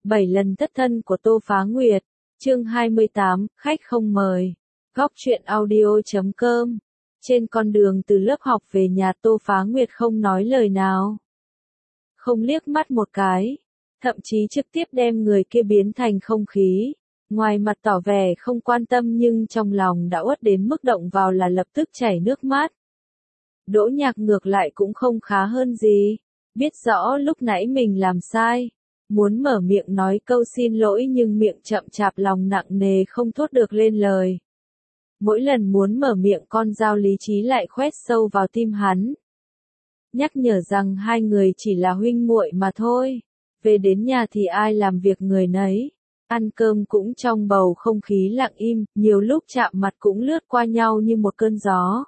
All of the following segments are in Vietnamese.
7 lần thất thân của Tô Phá Nguyệt, chương 28, khách không mời. Góc truyện audio.com. Trên con đường từ lớp học về nhà, Tô Phá Nguyệt không nói lời nào, không liếc mắt một cái, thậm chí trực tiếp đem người kia biến thành không khí. Ngoài mặt tỏ vẻ không quan tâm nhưng trong lòng đã uất đến mức động vào là lập tức chảy nước mắt. Đỗ Nhạc ngược lại cũng không khá hơn gì, biết rõ lúc nãy mình làm sai, muốn mở miệng nói câu xin lỗi nhưng miệng chậm chạp, lòng nặng nề không thốt được lên lời. Mỗi lần muốn mở miệng, con dao lý trí lại khoét sâu vào tim hắn, nhắc nhở rằng hai người chỉ là huynh muội mà thôi, về đến nhà thì ai làm việc người nấy. Ăn cơm cũng trong bầu không khí lặng im, nhiều lúc chạm mặt cũng lướt qua nhau như một cơn gió.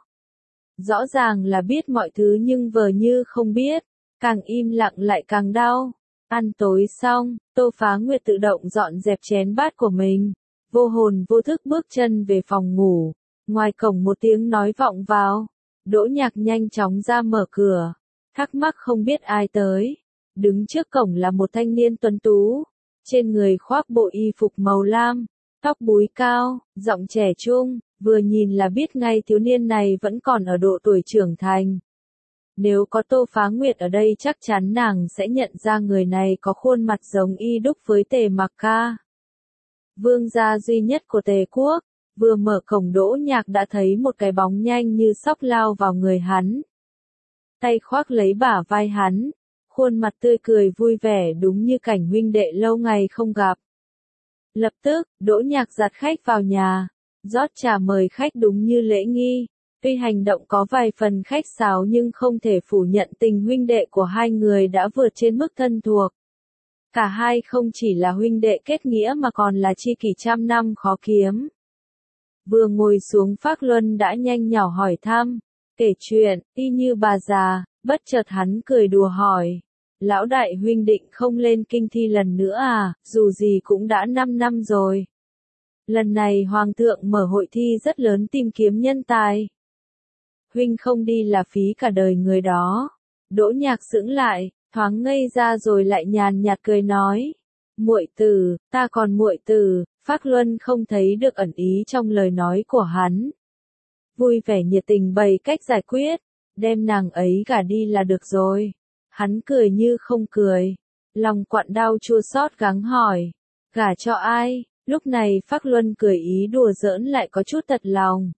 Rõ ràng là biết mọi thứ nhưng vờ như không biết, càng im lặng lại càng đau. Ăn tối xong, Tô Phá Nguyệt tự động dọn dẹp chén bát của mình, vô hồn vô thức bước chân về phòng ngủ. Ngoài cổng một tiếng nói vọng vào, Đỗ Nhạc nhanh chóng ra mở cửa, thắc mắc không biết ai tới. Đứng trước cổng là một thanh niên tuấn tú, trên người khoác bộ y phục màu lam, tóc búi cao, giọng trẻ trung, vừa nhìn là biết ngay thiếu niên này vẫn còn ở độ tuổi trưởng thành. Nếu có Tô Phá Nguyệt ở đây chắc chắn nàng sẽ nhận ra người này có khuôn mặt giống y đúc với Tề Mặc Ca, vương gia duy nhất của Tề quốc. Vừa mở cổng, Đỗ Nhạc đã thấy một cái bóng nhanh như sóc lao vào người hắn, tay khoác lấy bả vai hắn, khuôn mặt tươi cười vui vẻ đúng như cảnh huynh đệ lâu ngày không gặp. Lập tức, Đỗ Nhạc giặt khách vào nhà, rót trà mời khách đúng như lễ nghi. Tuy hành động có vài phần khách sáo nhưng không thể phủ nhận tình huynh đệ của hai người đã vượt trên mức thân thuộc. Cả hai không chỉ là huynh đệ kết nghĩa mà còn là tri kỷ trăm năm khó kiếm. Vừa ngồi xuống, Phác Luân đã nhanh nhỏ hỏi thăm, kể chuyện, y như bà già. Bất chợt hắn cười đùa hỏi, lão đại huynh định không lên kinh thi lần nữa à, dù gì cũng đã 5 năm rồi. Lần này hoàng thượng mở hội thi rất lớn tìm kiếm nhân tài. Huynh không đi là phí cả đời người đó. Đỗ Nhạc sững lại, thoáng ngây ra rồi lại nhàn nhạt cười nói, muội tử, ta còn muội tử. Phác Luân không thấy được ẩn ý trong lời nói của hắn, vui vẻ nhiệt tình bày cách giải quyết, đem nàng ấy gả đi là được rồi. Hắn cười như không cười, lòng quặn đau chua xót gắng hỏi, gả cho ai? Lúc này Phác Luân cười ý đùa giỡn lại có chút thật lòng.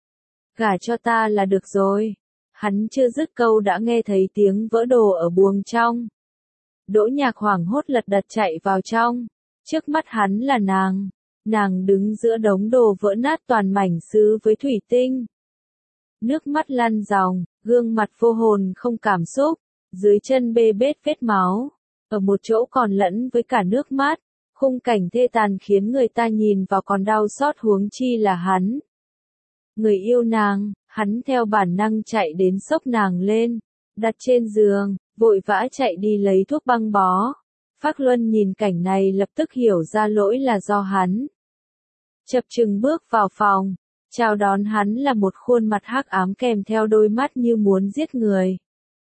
Gả cho ta là được rồi. Hắn chưa dứt câu đã nghe thấy tiếng vỡ đồ ở buồng trong. Đỗ Nhạc hoảng hốt lật đật chạy vào trong, trước mắt hắn là nàng đứng giữa đống đồ vỡ nát toàn mảnh sứ với thủy tinh. Nước mắt lăn ròng, gương mặt vô hồn không cảm xúc, dưới chân bê bết vết máu, ở một chỗ còn lẫn với cả nước mắt. Khung cảnh thê tàn khiến người ta nhìn vào còn đau xót, huống chi là hắn. Người yêu nàng, hắn theo bản năng chạy đến xốc nàng lên, đặt trên giường, vội vã chạy đi lấy thuốc băng bó. Phác Luân nhìn cảnh này lập tức hiểu ra lỗi là do hắn. Chập chừng bước vào phòng, chào đón hắn là một khuôn mặt hắc ám kèm theo đôi mắt như muốn giết người.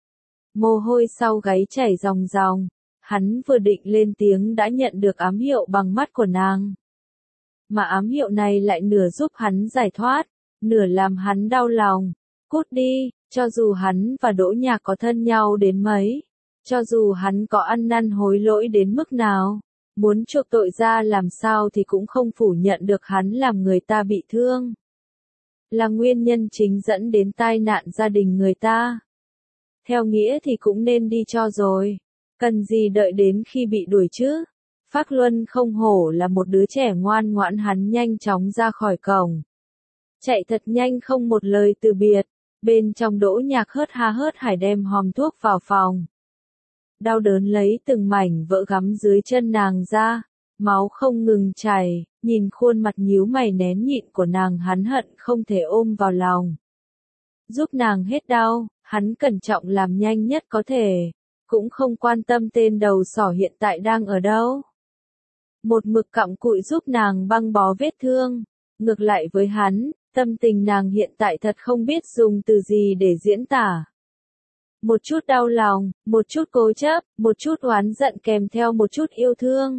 Mồ hôi sau gáy chảy ròng ròng, hắn vừa định lên tiếng đã nhận được ám hiệu bằng mắt của nàng. Mà ám hiệu này lại nửa giúp hắn giải thoát, nửa làm hắn đau lòng. Cút đi, cho dù hắn và Đỗ Nhạc có thân nhau đến mấy, cho dù hắn có ăn năn hối lỗi đến mức nào, muốn chuộc tội ra làm sao thì cũng không phủ nhận được hắn làm người ta bị thương, là nguyên nhân chính dẫn đến tai nạn gia đình người ta. Theo nghĩa thì cũng nên đi cho rồi, cần gì đợi đến khi bị đuổi chứ. Phác Luân không hổ là một đứa trẻ ngoan ngoãn, hắn nhanh chóng ra khỏi cổng, chạy thật nhanh không một lời từ biệt. Bên trong Đỗ Nhạc hớt ha hớt hải đem hòm thuốc vào phòng, đau đớn lấy từng mảnh vỡ gắm dưới chân nàng ra, máu không ngừng chảy. Nhìn khuôn mặt nhíu mày nén nhịn của nàng, hắn hận không thể ôm vào lòng, giúp nàng hết đau. Hắn cẩn trọng làm nhanh nhất có thể, cũng không quan tâm tên đầu sỏ hiện tại đang ở đâu. Một mực cặm cụi giúp nàng băng bó vết thương. Ngược lại với hắn, tâm tình nàng hiện tại thật không biết dùng từ gì để diễn tả. Một chút đau lòng, một chút cố chấp, một chút oán giận kèm theo một chút yêu thương.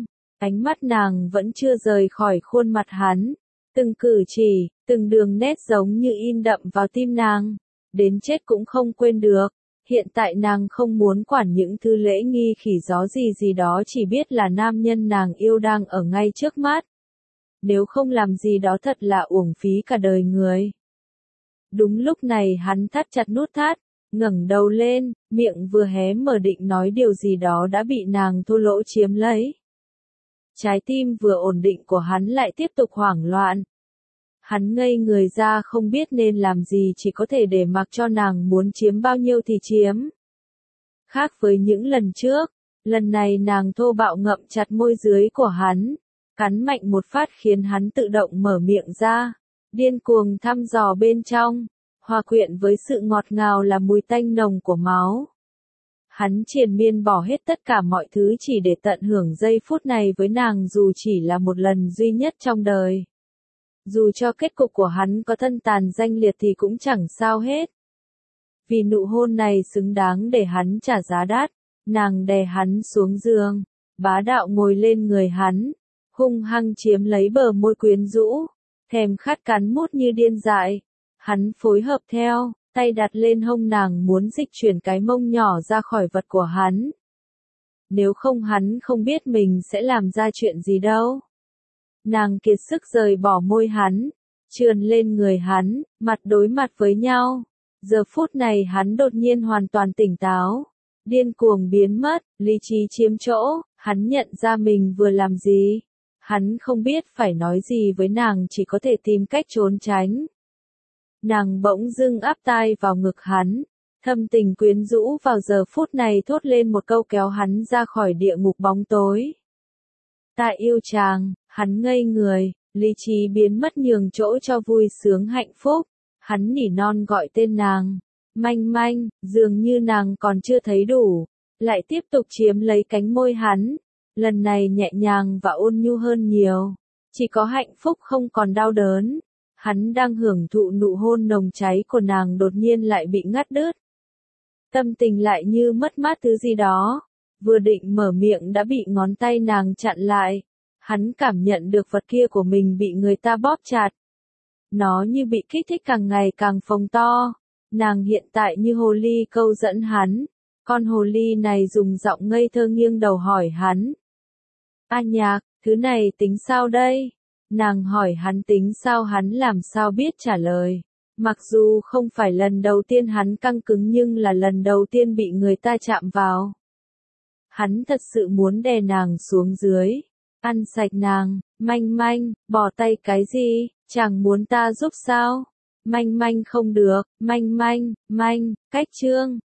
Ánh mắt nàng vẫn chưa rời khỏi khuôn mặt hắn. Từng cử chỉ, từng đường nét giống như in đậm vào tim nàng. Đến chết cũng không quên được. Hiện tại nàng không muốn quản những thứ lễ nghi khỉ gió gì đó, chỉ biết là nam nhân nàng yêu đang ở ngay trước mắt. Nếu không làm gì đó thật là uổng phí cả đời người. Đúng lúc này hắn thắt chặt nút thắt, ngẩng đầu lên, miệng vừa hé mở định nói điều gì đó đã bị nàng thô lỗ chiếm lấy. Trái tim vừa ổn định của hắn lại tiếp tục hoảng loạn. Hắn ngây người ra không biết nên làm gì, chỉ có thể để mặc cho nàng muốn chiếm bao nhiêu thì chiếm. Khác với những lần trước, lần này nàng thô bạo ngậm chặt môi dưới của hắn, cắn mạnh một phát khiến hắn tự động mở miệng ra, điên cuồng thăm dò bên trong, hòa quyện với sự ngọt ngào là mùi tanh nồng của máu. Hắn triền miên bỏ hết tất cả mọi thứ chỉ để tận hưởng giây phút này với nàng, dù chỉ là một lần duy nhất trong đời. Dù cho kết cục của hắn có thân tàn danh liệt thì cũng chẳng sao hết. Vì nụ hôn này xứng đáng để hắn trả giá đắt, nàng đè hắn xuống giường, bá đạo ngồi lên người hắn, hung hăng chiếm lấy bờ môi quyến rũ, thèm khát cắn mút như điên dại. Hắn phối hợp theo, tay đặt lên hông nàng muốn dịch chuyển cái mông nhỏ ra khỏi vật của hắn. Nếu không hắn không biết mình sẽ làm ra chuyện gì đâu. Nàng kiệt sức rời bỏ môi hắn, trườn lên người hắn, mặt đối mặt với nhau. Giờ phút này hắn đột nhiên hoàn toàn tỉnh táo, điên cuồng biến mất, lý trí chiếm chỗ, hắn nhận ra mình vừa làm gì. Hắn không biết phải nói gì với nàng, chỉ có thể tìm cách trốn tránh. Nàng bỗng dưng áp tai vào ngực hắn, thâm tình quyến rũ vào giờ phút này thốt lên một câu kéo hắn ra khỏi địa ngục bóng tối. Ta yêu chàng, hắn ngây người, lý trí biến mất nhường chỗ cho vui sướng hạnh phúc. Hắn nỉ non gọi tên nàng, manh manh, dường như nàng còn chưa thấy đủ, lại tiếp tục chiếm lấy cánh môi hắn, lần này nhẹ nhàng và ôn nhu hơn nhiều, chỉ có hạnh phúc không còn đau đớn. Hắn đang hưởng thụ nụ hôn nồng cháy của nàng đột nhiên lại bị ngắt đứt. Tâm tình lại như mất mát thứ gì đó, vừa định mở miệng đã bị ngón tay nàng chặn lại. Hắn cảm nhận được vật kia của mình bị người ta bóp chặt. Nó như bị kích thích càng ngày càng phồng to. Nàng hiện tại như hồ ly câu dẫn hắn. Con hồ ly này dùng giọng ngây thơ nghiêng đầu hỏi hắn. A Nhạc, thứ này tính sao đây? Nàng hỏi hắn tính sao, hắn làm sao biết trả lời. Mặc dù không phải lần đầu tiên hắn căng cứng nhưng là lần đầu tiên bị người ta chạm vào. Hắn thật sự muốn đè nàng xuống dưới. Ăn sạch nàng, manh manh, bỏ tay cái gì, chàng muốn ta giúp sao? Manh manh không được, manh manh, cách chương.